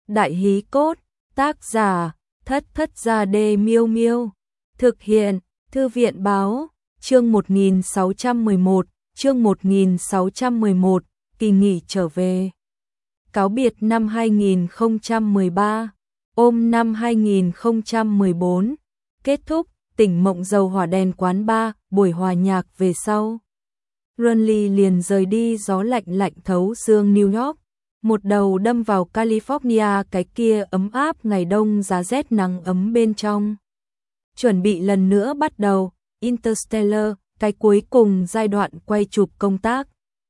Đại hí cốt, tác giả, Thất Thất Gia Đê Miêu Miêu. Thực hiện, Thư viện Báo, chương 1611, chương 1611, kỳ nghỉ trở về. Cáo biệt năm 2013, ôm năm 2014, kết thúc, tỉnh Mộng Dầu hỏa đèn quán bar, buổi hòa nhạc về sau. Runley liền rời đi gió lạnh lạnh thấu xương New York, một đầu đâm vào California cái kia ấm áp ngày đông giá rét nắng ấm bên trong. Chuẩn bị lần nữa bắt đầu, Interstellar, cái cuối cùng giai đoạn quay chụp công tác.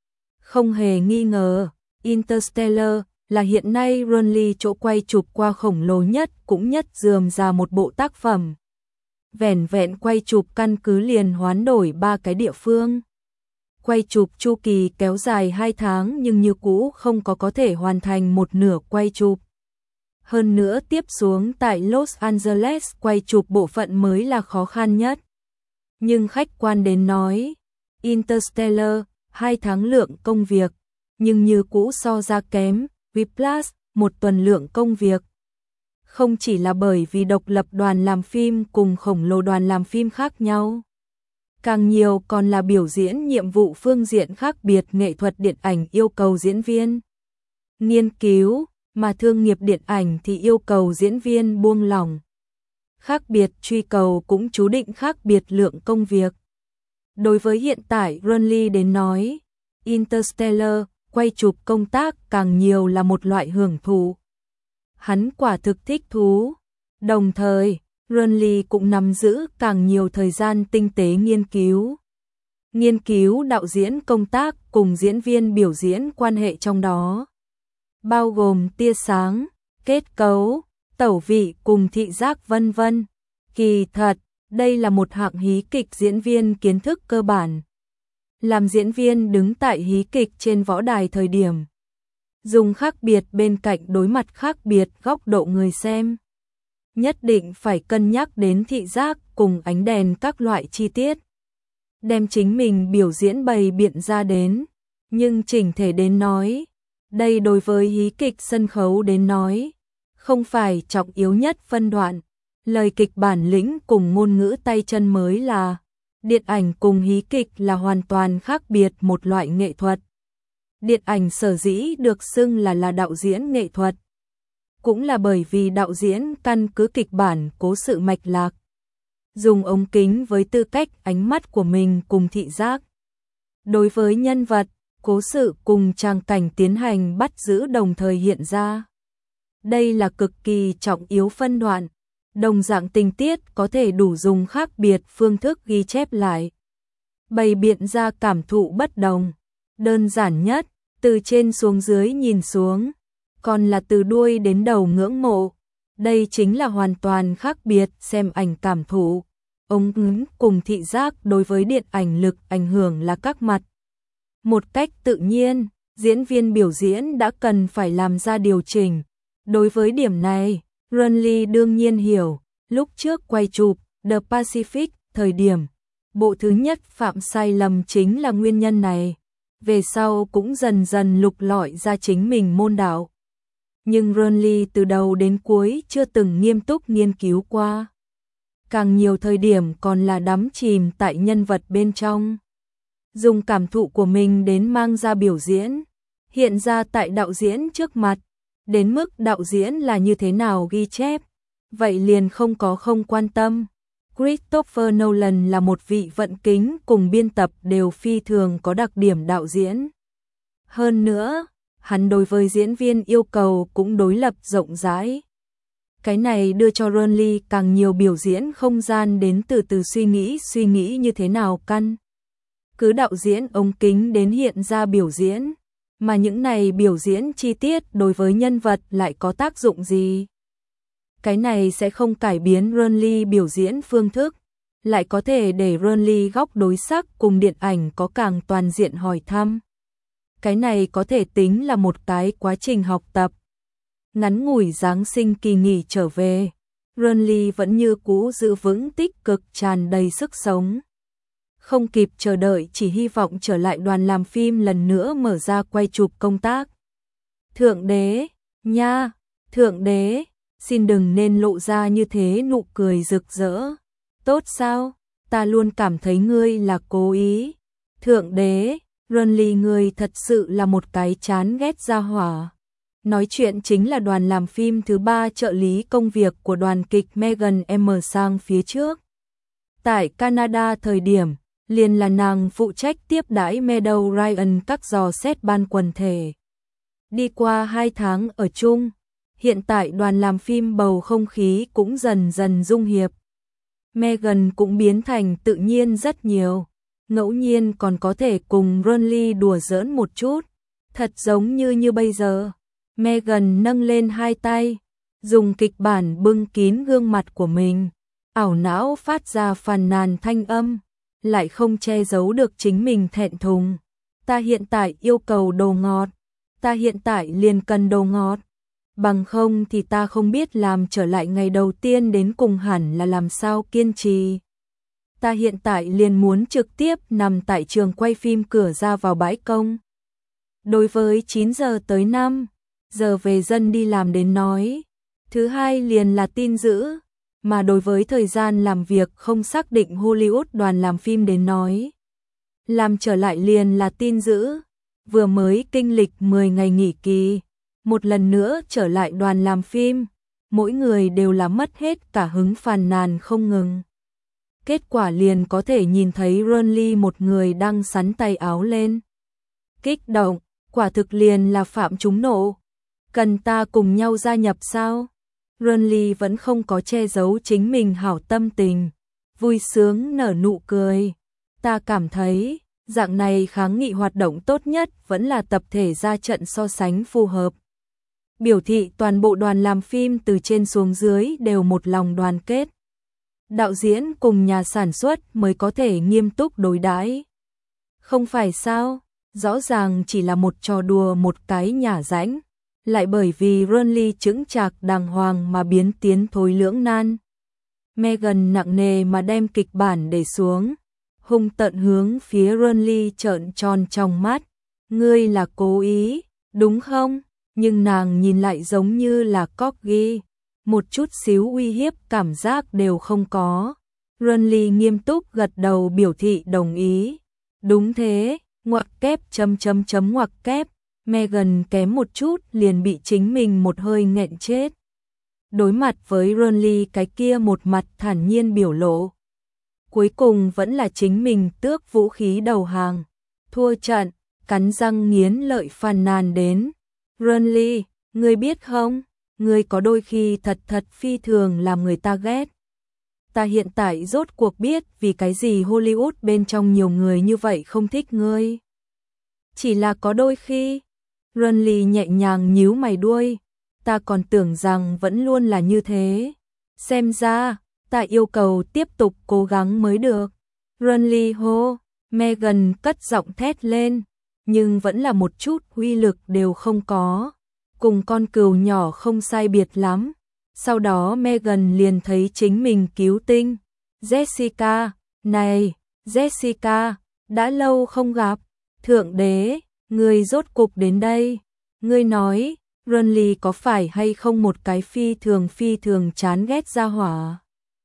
Không hề nghi ngờ, Interstellar là hiện nay Runley chỗ quay chụp qua khổng lồ nhất cũng nhất rườm rà một bộ tác phẩm. Vẻn vẹn quay chụp căn cứ liền hoán đổi 3 cái địa phương. Quay chụp chu kỳ kéo dài 2 tháng nhưng như cũ không có thể hoàn thành một nửa quay chụp. Hơn nữa tiếp xuống tại Los Angeles quay chụp bộ phận mới là khó khăn nhất. Nhưng khách quan đến nói, Interstellar, 2 tháng lượng công việc, nhưng như cũ so ra kém, Whiplash, 1 tuần lượng công việc. Không chỉ là bởi vì độc lập đoàn làm phim cùng khổng lồ đoàn làm phim khác nhau. Càng nhiều còn là biểu diễn nhiệm vụ phương diện khác biệt nghệ thuật điện ảnh yêu cầu diễn viên nghiên cứu, mà thương nghiệp điện ảnh thì yêu cầu diễn viên buông lỏng. Khác biệt truy cầu cũng chú định khác biệt lượng công việc. Đối với hiện tại Runley đến nói, Interstellar, quay chụp công tác càng nhiều là một loại hưởng thụ. Hắn quả thực thích thú. Đồng thời, Runley cũng nắm giữ càng nhiều thời gian tinh tế nghiên cứu. Nghiên cứu đạo diễn công tác cùng diễn viên biểu diễn quan hệ trong đó. Bao gồm tia sáng, kết cấu, tẩu vị cùng thị giác vân vân. Kỳ thật, đây là một hạng hí kịch diễn viên kiến thức cơ bản. Làm diễn viên đứng tại hí kịch trên võ đài thời điểm. Dùng khác biệt bên cạnh đối mặt khác biệt góc độ người xem. Nhất định phải cân nhắc đến thị giác cùng ánh đèn các loại chi tiết. Đem chính mình biểu diễn bày biện ra đến. Nhưng chỉnh thể đến nói, đây đối với hí kịch sân khấu đến nói, không phải trọng yếu nhất phân đoạn. Lời kịch bản lĩnh cùng ngôn ngữ tay chân mới là, điện ảnh cùng hí kịch là hoàn toàn khác biệt một loại nghệ thuật. Điện ảnh sở dĩ được xưng là đạo diễn nghệ thuật. Cũng là bởi vì đạo diễn căn cứ kịch bản cố sự mạch lạc. Dùng ống kính với tư cách ánh mắt của mình cùng thị giác. Đối với nhân vật, cố sự cùng tràng cảnh tiến hành bắt giữ đồng thời hiện ra. Đây là cực kỳ trọng yếu phân đoạn. Đồng dạng tình tiết có thể đủ dùng khác biệt phương thức ghi chép lại. Bày biện ra cảm thụ bất đồng. Đơn giản nhất, từ trên xuống dưới nhìn xuống. Còn là từ đuôi đến đầu ngưỡng mộ. Đây chính là hoàn toàn khác biệt xem ảnh cảm thụ. Ống kính cùng thị giác đối với điện ảnh lực ảnh hưởng là các mặt. Một cách tự nhiên, diễn viên biểu diễn đã cần phải làm ra điều chỉnh. Đối với điểm này, Runley đương nhiên hiểu, lúc trước quay chụp The Pacific, thời điểm, bộ thứ nhất phạm sai lầm chính là nguyên nhân này. Về sau cũng dần dần lục lọi ra chính mình môn đạo. Nhưng Runley từ đầu đến cuối chưa từng nghiêm túc nghiên cứu qua. Càng nhiều thời điểm còn là đắm chìm tại nhân vật bên trong. Dùng cảm thụ của mình đến mang ra biểu diễn, hiện ra tại đạo diễn trước mặt. Đến mức đạo diễn là như thế nào ghi chép, vậy liền không quan tâm. Christopher Nolan là một vị vận kính cùng biên tập đều phi thường có đặc điểm đạo diễn. Hơn nữa, hắn đối với diễn viên yêu cầu cũng đối lập rộng rãi. Cái này đưa cho Runley càng nhiều biểu diễn không gian đến từ suy nghĩ như thế nào căn. Cứ đạo diễn ống kính đến hiện ra biểu diễn, mà những này biểu diễn chi tiết đối với nhân vật lại có tác dụng gì? Cái này sẽ không cải biến Runley biểu diễn phương thức, lại có thể để Runley góc đối sắc cùng điện ảnh có càng toàn diện hỏi thăm. Cái này có thể tính là một cái quá trình học tập. Ngắn ngủi Giáng sinh kỳ nghỉ trở về, Runley vẫn như cũ giữ vững tích cực tràn đầy sức sống. Không kịp chờ đợi chỉ hy vọng trở lại đoàn làm phim lần nữa mở ra quay chụp công tác. Thượng đế, nha, Thượng đế, xin đừng nên lộ ra như thế nụ cười rực rỡ. Tốt sao? Ta luôn cảm thấy ngươi là cố ý. Thượng đế, Renly ngươi thật sự là một cái chán ghét gia hỏa. Nói chuyện chính là đoàn làm phim thứ 3 trợ lý công việc của đoàn kịch Megan M sang phía trước. Tại Canada thời điểm, liền là nàng phụ trách tiếp đãi Meadow Ryan các dò xét ban quần thể. Đi qua 2 tháng ở chung, hiện tại đoàn làm phim bầu không khí cũng dần dần dung hiệp. Megan cũng biến thành tự nhiên rất nhiều, ngẫu nhiên còn có thể cùng Renly đùa giỡn một chút, thật giống như bây giờ. Megan nâng lên 2 tay, dùng kịch bản bưng kín gương mặt của mình, ảo não phát ra phàn nàn thanh âm, lại không che giấu được chính mình thẹn thùng. Ta hiện tại yêu cầu đồ ngọt, ta hiện tại liền cần đồ ngọt, bằng không thì ta không biết làm trở lại ngày đầu tiên đến cùng hẳn là làm sao kiên trì. Ta hiện tại liền muốn trực tiếp nằm tại trường quay phim cửa ra vào bãi công. Đối với 9 giờ tới 5 giờ về dân đi làm đến nói, thứ hai liền là tin dữ, mà đối với thời gian làm việc không xác định Hollywood đoàn làm phim đến nói, làm trở lại liền là tin dữ. Vừa mới kinh lịch 10 ngày nghỉ kỳ, một lần nữa trở lại đoàn làm phim, mỗi người đều là mất hết cả hứng phàn nàn không ngừng. Kết quả liền có thể nhìn thấy Renly một người đang sắn tay áo lên. Kích động, quả thực liền là phạm trúng nộ. Cần ta cùng nhau gia nhập sao? Renly vẫn không có che giấu chính mình hảo tâm tình, vui sướng nở nụ cười. Ta cảm thấy, dạng này kháng nghị hoạt động tốt nhất vẫn là tập thể ra trận so sánh phù hợp. Biểu thị toàn bộ đoàn làm phim từ trên xuống dưới đều một lòng đoàn kết. Đạo diễn cùng nhà sản xuất mới có thể nghiêm túc đối đãi. Không phải sao, rõ ràng chỉ là một trò đùa một cái nhả rãnh, lại bởi vì Renly chững chạc đàng hoàng mà biến tiến thối lưỡng nan. Megan nặng nề mà đem kịch bản để xuống, hung tợn hướng phía Renly trợn tròn trong mắt. Ngươi là cố ý, đúng không? Nhưng nàng nhìn lại giống như là Corgi, một chút xíu uy hiếp cảm giác đều không có. Renly nghiêm túc gật đầu biểu thị đồng ý. Đúng thế, ngoặc kép ngoặc kép. Megan kém một chút liền bị chính mình một hơi nghẹn chết. Đối mặt với Renly cái kia một mặt thản nhiên biểu lộ, cuối cùng vẫn là chính mình tước vũ khí đầu hàng, thua trận, cắn răng nghiến lợi phàn nàn đến. Renly, ngươi biết không, ngươi có đôi khi thật phi thường làm người ta ghét. Ta hiện tại rốt cuộc biết vì cái gì Hollywood bên trong nhiều người như vậy không thích ngươi. Chỉ là có đôi khi. Renly nhẹ nhàng nhíu mày đuôi, ta còn tưởng rằng vẫn luôn là như thế. Xem ra, ta yêu cầu tiếp tục cố gắng mới được. Renly hô, Megan cất giọng thét lên, nhưng vẫn là một chút uy lực đều không có. Cùng con cừu nhỏ không sai biệt lắm. Sau đó Megan liền thấy chính mình cứu tinh. Jessica, này, Jessica, đã lâu không gặp. Thượng đế, ngươi rốt cục đến đây. Ngươi nói, Renly có phải hay không một cái phi thường chán ghét gia hỏa.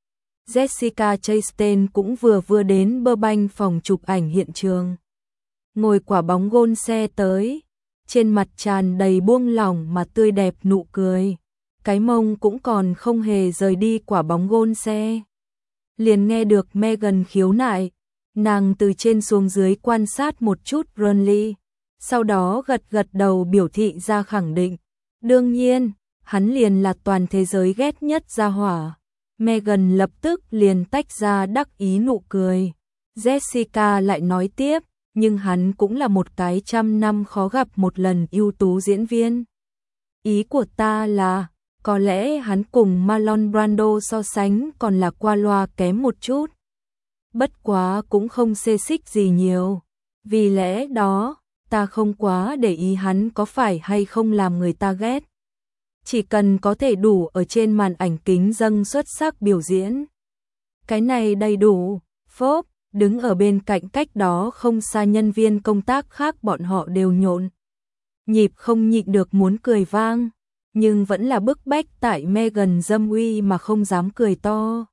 Jessica Chastain cũng vừa đến Burbank phòng chụp ảnh hiện trường. Ngồi quả bóng gôn xe tới, trên mặt tràn đầy buông lỏng mà tươi đẹp nụ cười. Cái mông cũng còn không hề rời đi quả bóng gôn xe. Liền nghe được Megan khiếu nại, nàng từ trên xuống dưới quan sát một chút Renly, sau đó gật đầu biểu thị ra khẳng định. Đương nhiên, hắn liền là toàn thế giới ghét nhất gia hỏa. Megan lập tức liền tách ra đắc ý nụ cười. Jessica lại nói tiếp, nhưng hắn cũng là một cái 100 năm khó gặp một lần ưu tú diễn viên. Ý của ta là, có lẽ hắn cùng Marlon Brando so sánh còn là qua loa kém một chút. Bất quá cũng không xê xích gì nhiều. Vì lẽ đó, ta không quá để ý hắn có phải hay không làm người ta ghét. Chỉ cần có thể đủ ở trên màn ảnh kính dâng xuất sắc biểu diễn. Cái này đầy đủ. Phốp, đứng ở bên cạnh cách đó không xa nhân viên công tác khác bọn họ đều nhộn nhịp không nhịn được muốn cười vang. nhưng vẫn là bức bách tại Megan dâm uy mà không dám cười to.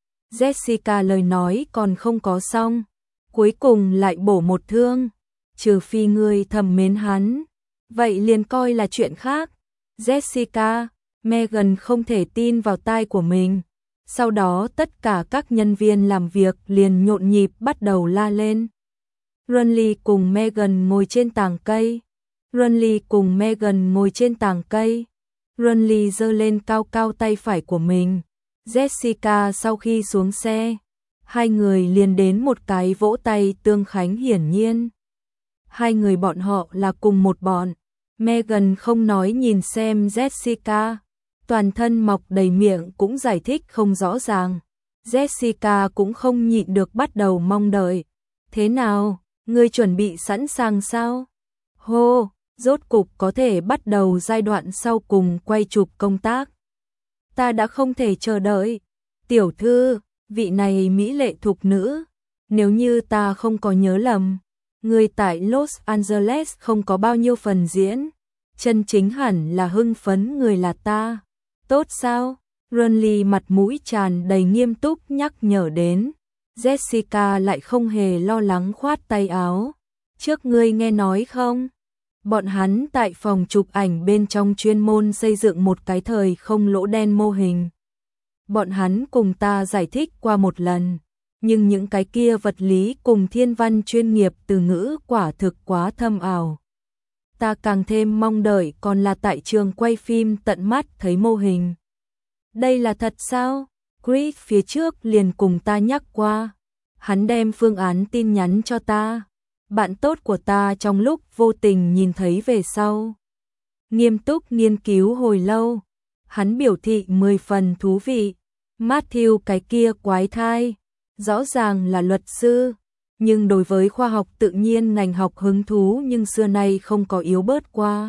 Jessica lời nói còn không có xong, cuối cùng lại bổ một thương, trừ phi ngươi thầm mến hắn, vậy liền coi là chuyện khác. Jessica, Megan không thể tin vào tai của mình. Sau đó tất cả các nhân viên làm việc liền nhộn nhịp bắt đầu la lên. Runley cùng Megan ngồi trên tàng cây. Runley cùng Megan ngồi trên tàng cây. Runley giơ lên cao cao tay phải của mình. Jessica sau khi xuống xe, hai người liền đến một cái vỗ tay tương khánh hiển nhiên. Hai người bọn họ là cùng một bọn. Megan không nói nhìn xem Jessica, toàn thân mọc đầy miệng cũng giải thích không rõ ràng. Jessica cũng không nhịn được bắt đầu mong đợi. Thế nào, ngươi chuẩn bị sẵn sàng sao? Hô, rốt cục có thể bắt đầu giai đoạn sau cùng quay chụp công tác. Ta đã không thể chờ đợi. Tiểu thư, vị này mỹ lệ thục nữ, nếu như ta không có nhớ lầm, người tại Los Angeles không có bao nhiêu phần diễn, chân chính hẳn là hưng phấn người là ta. Tốt sao? Runley mặt mũi tràn đầy nghiêm túc nhắc nhở đến. Jessica lại không hề lo lắng khoát tay áo. Trước ngươi nghe nói không? Bọn hắn tại phòng chụp ảnh bên trong chuyên môn xây dựng một cái thời không lỗ đen mô hình. Bọn hắn cùng ta giải thích qua một lần, nhưng những cái kia vật lý cùng thiên văn chuyên nghiệp từ ngữ quả thực quá thâm ảo. Ta càng thêm mong đợi còn là tại trường quay phim tận mắt thấy mô hình. Đây là thật sao? Chris phía trước liền cùng ta nhắc qua. Hắn đem phương án tin nhắn cho ta. Bạn tốt của ta trong lúc vô tình nhìn thấy về sau. Nghiêm túc nghiên cứu hồi lâu. Hắn biểu thị 10 phần thú vị. Matthew cái kia quái thai. Rõ ràng là luật sư. Nhưng đối với khoa học tự nhiên ngành học hứng thú nhưng xưa nay không có yếu bớt qua.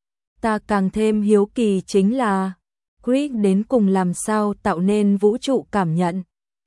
Ta càng thêm hiếu kỳ chính là Chris đến cùng làm sao tạo nên vũ trụ cảm nhận.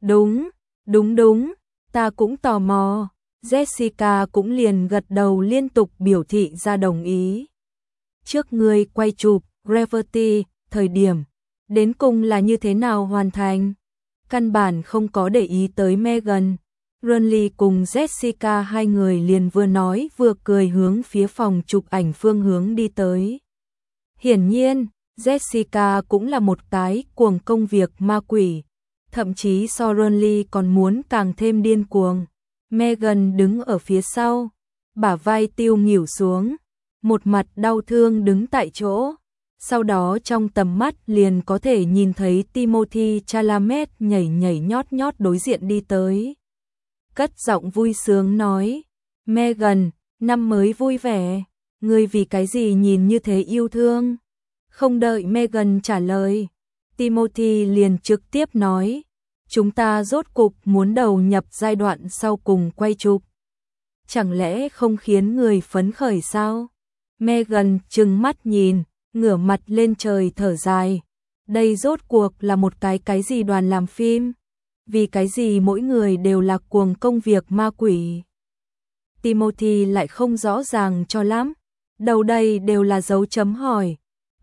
Đúng, ta cũng tò mò. Jessica cũng liền gật đầu liên tục biểu thị ra đồng ý. Trước ngươi quay chụp Gravity, thời điểm đến cùng là như thế nào hoàn thành? Căn bản không có để ý tới Megan. Runley cùng Jessica hai người liền vừa nói vừa cười hướng phía phòng chụp ảnh phương hướng đi tới. Hiển nhiên, Jessica cũng là một cái cuồng công việc ma quỷ, thậm chí so Runley còn muốn càng thêm điên cuồng. Megan đứng ở phía sau, bả vai tiêu nghỉu xuống, một mặt đau thương đứng tại chỗ. Sau đó trong tầm mắt liền có thể nhìn thấy Timothy Chalamet nhảy nhảy nhót nhót đối diện đi tới. Cất giọng vui sướng nói, Megan, năm mới vui vẻ, ngươi vì cái gì nhìn như thế yêu thương? Không đợi Megan trả lời, Timothy liền trực tiếp nói, chúng ta rốt cục muốn đầu nhập giai đoạn sau cùng quay chụp. Chẳng lẽ không khiến người phấn khởi sao? Megan trừng mắt nhìn, ngửa mặt lên trời thở dài. Đây rốt cuộc là một cái gì đoàn làm phim? Vì cái gì mỗi người đều là cuồng công việc ma quỷ? Timothy lại không rõ ràng cho lắm. Đầu đây đều là dấu chấm hỏi.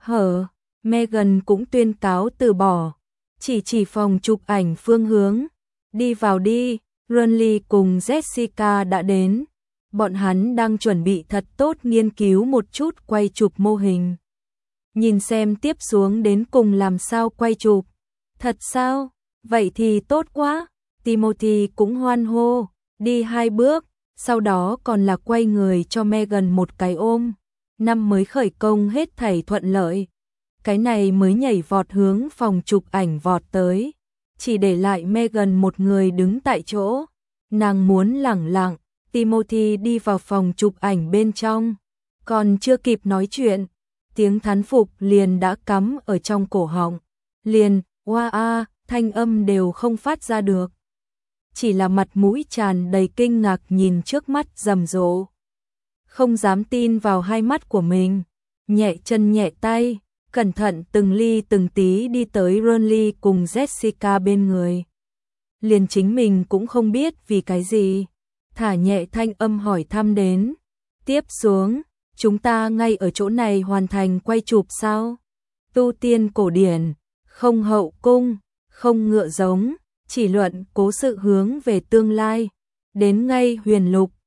Megan cũng tuyên cáo từ bỏ. Chỉ phòng chụp ảnh phương hướng. Đi vào đi, Runley cùng Jessica đã đến. Bọn hắn đang chuẩn bị thật tốt nghiên cứu một chút quay chụp mô hình. Nhìn xem tiếp xuống đến cùng làm sao quay chụp. Thật sao? Vậy thì tốt quá. Timothy cũng hoan hô, đi 2 bước, sau đó còn là quay người cho Megan một cái ôm. Năm mới khởi công hết thảy thuận lợi. Cái này mới nhảy vọt hướng phòng chụp ảnh vọt tới. Chỉ để lại Megan một người đứng tại chỗ. Nàng muốn lẳng lặng, Timothy đi vào phòng chụp ảnh bên trong. Còn chưa kịp nói chuyện, tiếng thán phục liền đã cắm ở trong cổ họng. Liền, oa thanh âm đều không phát ra được. Chỉ là mặt mũi tràn đầy kinh ngạc nhìn trước mắt rầm rộ. Không dám tin vào hai mắt của mình. Nhẹ chân nhẹ tay, cẩn thận từng ly từng tí đi tới Runley cùng Jessica bên người. Liền chính mình cũng không biết vì cái gì. Thả nhẹ thanh âm hỏi thăm đến. Tiếp xuống, chúng ta ngay ở chỗ này hoàn thành quay chụp sao? tu tiên cổ điển, không hậu cung, không ngựa giống, chỉ luận cố sự hướng về tương lai. Đến ngay huyền lục,